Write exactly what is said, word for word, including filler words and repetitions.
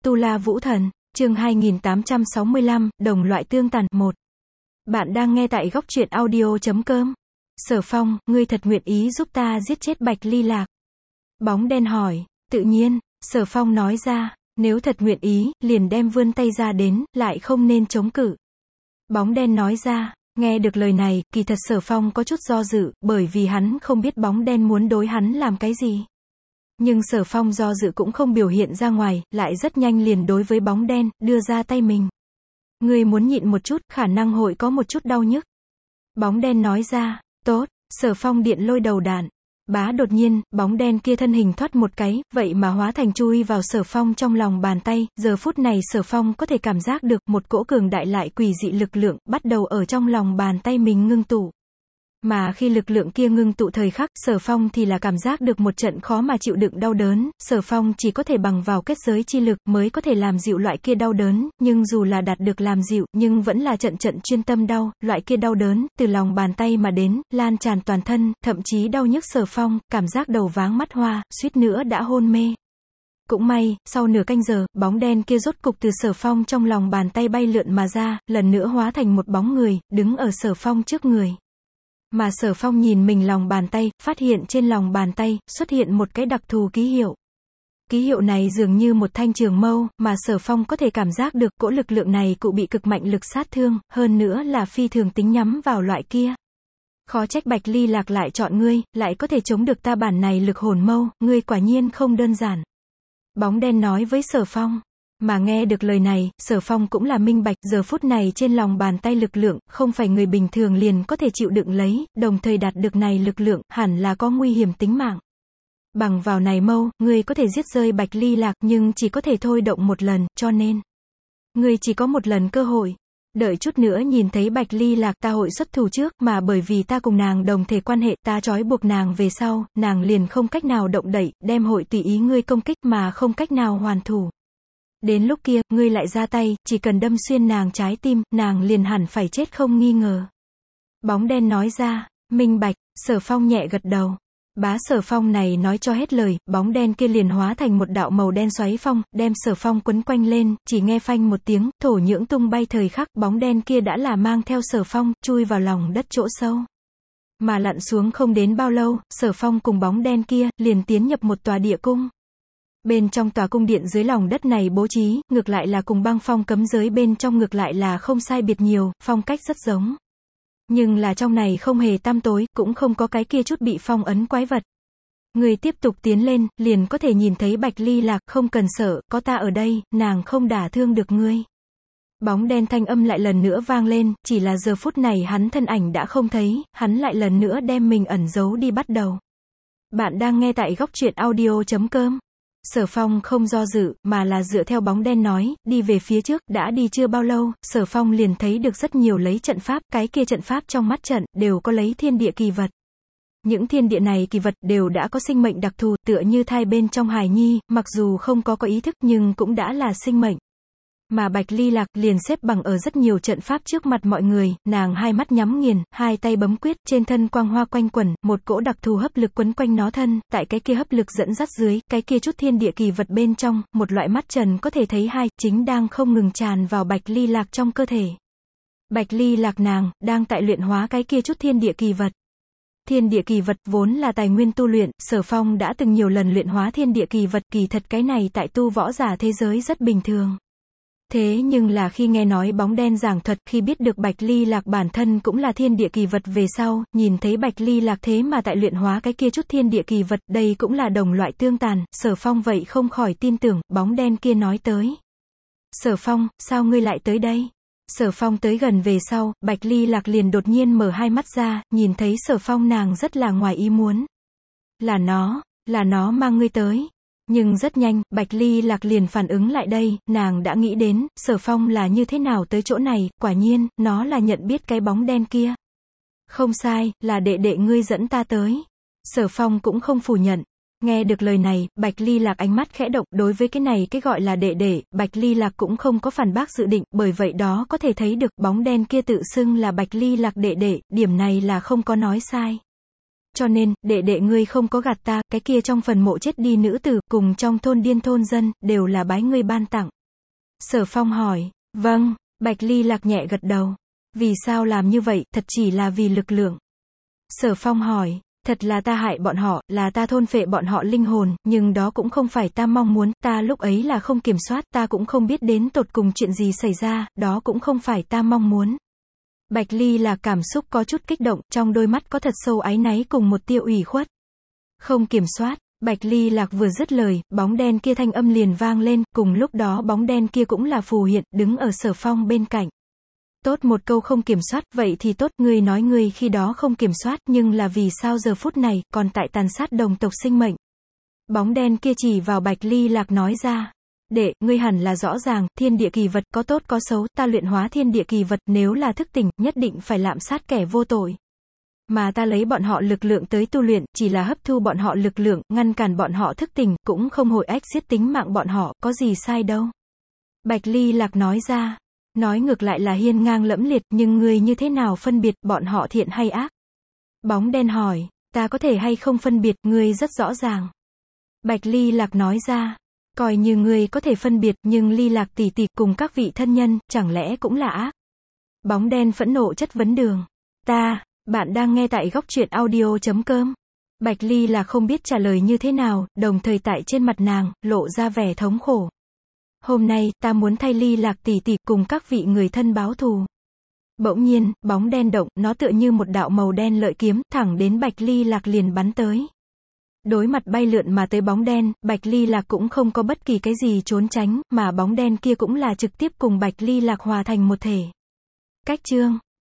Tu La Vũ Thần, chương hai nghìn tám trăm sáu mươi lăm, đồng loại tương tàn, một. Bạn đang nghe tại góc truyện audio chấm com. Sở Phong, ngươi thật nguyện ý giúp ta giết chết Bạch Ly Lạc? Bóng đen hỏi. Tự nhiên, Sở Phong nói ra, nếu thật nguyện ý, liền đem vươn tay ra đến, lại không nên chống cự. Bóng đen nói ra. Nghe được lời này, kỳ thật Sở Phong có chút do dự, bởi vì hắn không biết bóng đen muốn đối hắn làm cái gì. Nhưng Sở Phong do dự cũng không biểu hiện ra ngoài, lại rất nhanh liền đối với bóng đen, đưa ra tay mình. Ngươi muốn nhịn một chút, khả năng hội có một chút đau nhức. Bóng đen nói ra. Tốt. Sở Phong điện lôi đầu đạn. Bá đột nhiên, bóng đen kia thân hình thoát một cái, vậy mà hóa thành chui vào Sở Phong trong lòng bàn tay, giờ phút này Sở Phong có thể cảm giác được một cỗ cường đại lại quỷ dị lực lượng, bắt đầu ở trong lòng bàn tay mình ngưng tụ. Mà khi lực lượng kia ngưng tụ thời khắc, Sở Phong thì là cảm giác được một trận khó mà chịu đựng đau đớn, Sở Phong chỉ có thể bằng vào kết giới chi lực mới có thể làm dịu loại kia đau đớn, nhưng dù là đạt được làm dịu, nhưng vẫn là trận trận chuyên tâm đau, loại kia đau đớn, từ lòng bàn tay mà đến, lan tràn toàn thân, thậm chí đau nhức Sở Phong, cảm giác đầu váng mắt hoa, suýt nữa đã hôn mê. Cũng may, sau nửa canh giờ, bóng đen kia rốt cục từ Sở Phong trong lòng bàn tay bay lượn mà ra, lần nữa hóa thành một bóng người, đứng ở Sở Phong trước người. Mà Sở Phong nhìn mình lòng bàn tay, phát hiện trên lòng bàn tay, xuất hiện một cái đặc thù ký hiệu. Ký hiệu này dường như một thanh trường mâu, mà Sở Phong có thể cảm giác được cỗ lực lượng này cụ bị cực mạnh lực sát thương, hơn nữa là phi thường tính nhắm vào loại kia. Khó trách Bạch Ly Lạc lại chọn ngươi, lại có thể chống được ta bản này lực hồn mâu, ngươi quả nhiên không đơn giản. Bóng đen nói với Sở Phong. Mà nghe được lời này, Sở Phong cũng là minh bạch, giờ phút này trên lòng bàn tay lực lượng, không phải người bình thường liền có thể chịu đựng lấy, đồng thời đạt được này lực lượng, hẳn là có nguy hiểm tính mạng. Bằng vào này mâu, ngươi có thể giết rơi Bạch Ly Lạc, nhưng chỉ có thể thôi động một lần, cho nên, ngươi chỉ có một lần cơ hội. Đợi chút nữa nhìn thấy Bạch Ly Lạc ta hội xuất thủ trước, mà bởi vì ta cùng nàng đồng thể quan hệ, ta trói buộc nàng về sau, nàng liền không cách nào động đậy, đem hội tùy ý ngươi công kích mà không cách nào hoàn thủ. Đến lúc kia, ngươi lại ra tay, chỉ cần đâm xuyên nàng trái tim, nàng liền hẳn phải chết không nghi ngờ. Bóng đen nói ra. Minh bạch. Sở Phong nhẹ gật đầu. Bá Sở Phong này nói cho hết lời, bóng đen kia liền hóa thành một đạo màu đen xoáy phong, đem Sở Phong quấn quanh lên, chỉ nghe phanh một tiếng, thổ nhưỡng tung bay thời khắc, bóng đen kia đã là mang theo Sở Phong, chui vào lòng đất chỗ sâu. Mà lặn xuống không đến bao lâu, Sở Phong cùng bóng đen kia, liền tiến nhập một tòa địa cung. Bên trong tòa cung điện dưới lòng đất này bố trí, ngược lại là cùng băng phong cấm giới bên trong ngược lại là không sai biệt nhiều, phong cách rất giống. Nhưng là trong này không hề tăm tối, cũng không có cái kia chút bị phong ấn quái vật. Người tiếp tục tiến lên, liền có thể nhìn thấy Bạch Ly Lạc, không cần sợ, có ta ở đây, nàng không đả thương được ngươi. Bóng đen thanh âm lại lần nữa vang lên, chỉ là giờ phút này hắn thân ảnh đã không thấy, hắn lại lần nữa đem mình ẩn giấu đi bắt đầu. Bạn đang nghe tại góc truyện audio chấm com. Sở Phong không do dự, mà là dựa theo bóng đen nói, đi về phía trước, đã đi chưa bao lâu, Sở Phong liền thấy được rất nhiều lấy trận pháp, cái kia trận pháp trong mắt trận, đều có lấy thiên địa kỳ vật. Những thiên địa này kỳ vật, đều đã có sinh mệnh đặc thù, tựa như thai bên trong hài nhi, mặc dù không có có ý thức nhưng cũng đã là sinh mệnh. Mà Bạch Ly Lạc liền xếp bằng ở rất nhiều trận pháp trước mặt mọi người, nàng hai mắt nhắm nghiền, hai tay bấm quyết, trên thân quang hoa quanh quẩn, một cỗ đặc thù hấp lực quấn quanh nó thân, tại cái kia hấp lực dẫn dắt dưới, cái kia chút thiên địa kỳ vật bên trong, một loại mắt trần có thể thấy hai, chính đang không ngừng tràn vào Bạch Ly Lạc trong cơ thể. Bạch Ly Lạc nàng, đang tại luyện hóa cái kia chút thiên địa kỳ vật. Thiên địa kỳ vật vốn là tài nguyên tu luyện, Sở Phong đã từng nhiều lần luyện hóa thiên địa kỳ vật, kỳ thật cái này tại tu võ giả thế giới rất bình thường. Thế nhưng là khi nghe nói bóng đen giảng thuật, khi biết được Bạch Ly Lạc bản thân cũng là thiên địa kỳ vật về sau, nhìn thấy Bạch Ly Lạc thế mà tại luyện hóa cái kia chút thiên địa kỳ vật, đây cũng là đồng loại tương tàn, Sở Phong vậy không khỏi tin tưởng, bóng đen kia nói tới. Sở Phong, sao ngươi lại tới đây? Sở Phong tới gần về sau, Bạch Ly Lạc liền đột nhiên mở hai mắt ra, nhìn thấy Sở Phong nàng rất là ngoài ý muốn. Là nó, là nó mang ngươi tới. Nhưng rất nhanh, Bạch Ly Lạc liền phản ứng lại đây, nàng đã nghĩ đến, Sở Phong là như thế nào tới chỗ này, quả nhiên, nó là nhận biết cái bóng đen kia. Không sai, là đệ đệ ngươi dẫn ta tới. Sở Phong cũng không phủ nhận. Nghe được lời này, Bạch Ly Lạc ánh mắt khẽ động, đối với cái này cái gọi là đệ đệ, Bạch Ly Lạc cũng không có phản bác dự định, bởi vậy đó có thể thấy được, bóng đen kia tự xưng là Bạch Ly Lạc đệ đệ, điểm này là không có nói sai. Cho nên, đệ đệ ngươi không có gạt ta, cái kia trong phần mộ chết đi nữ tử, cùng trong thôn điên thôn dân, đều là bái ngươi ban tặng. Sở Phong hỏi. Vâng, Bạch Ly Lạc nhẹ gật đầu. Vì sao làm như vậy, thật chỉ là vì lực lượng. Sở Phong hỏi. Thật là ta hại bọn họ, là ta thôn phệ bọn họ linh hồn, nhưng đó cũng không phải ta mong muốn, ta lúc ấy là không kiểm soát, ta cũng không biết đến tột cùng chuyện gì xảy ra, đó cũng không phải ta mong muốn. Bạch Ly là cảm xúc có chút kích động, trong đôi mắt có thật sâu áy náy cùng một tia ủy khuất. Không kiểm soát, Bạch Ly Lạc vừa dứt lời, bóng đen kia thanh âm liền vang lên, cùng lúc đó bóng đen kia cũng là phù hiện, đứng ở Sở Phong bên cạnh. Tốt, một câu không kiểm soát, vậy thì tốt, ngươi nói ngươi khi đó không kiểm soát, nhưng là vì sao giờ phút này, còn tại tàn sát đồng tộc sinh mệnh. Bóng đen kia chỉ vào Bạch Ly Lạc nói ra. Đệ, ngươi hẳn là rõ ràng, thiên địa kỳ vật, có tốt có xấu, ta luyện hóa thiên địa kỳ vật, nếu là thức tỉnh, nhất định phải lạm sát kẻ vô tội. Mà ta lấy bọn họ lực lượng tới tu luyện, chỉ là hấp thu bọn họ lực lượng, ngăn cản bọn họ thức tỉnh, cũng không hội ách giết tính mạng bọn họ, có gì sai đâu. Bạch Ly Lạc nói ra. Nói ngược lại là hiên ngang lẫm liệt, nhưng ngươi như thế nào phân biệt bọn họ thiện hay ác? Bóng đen hỏi. Ta có thể hay không phân biệt, ngươi rất rõ ràng. Bạch Ly Lạc nói ra. Coi như ngươi có thể phân biệt, nhưng Ly Lạc tỷ tỷ cùng các vị thân nhân, chẳng lẽ cũng là ác? Bóng đen phẫn nộ chất vấn đường. Ta, bạn đang nghe tại góc truyện audio chấm com. Bạch Ly là không biết trả lời như thế nào, đồng thời tại trên mặt nàng, lộ ra vẻ thống khổ. Hôm nay, ta muốn thay Ly Lạc tỷ tỷ cùng các vị người thân báo thù. Bỗng nhiên, bóng đen động, nó tựa như một đạo màu đen lợi kiếm, thẳng đến Bạch Ly Lạc liền bắn tới. Đối mặt bay lượn mà tới bóng đen, Bạch Ly Lạc cũng không có bất kỳ cái gì trốn tránh, mà bóng đen kia cũng là trực tiếp cùng Bạch Ly Lạc hòa thành một thể. Cách chương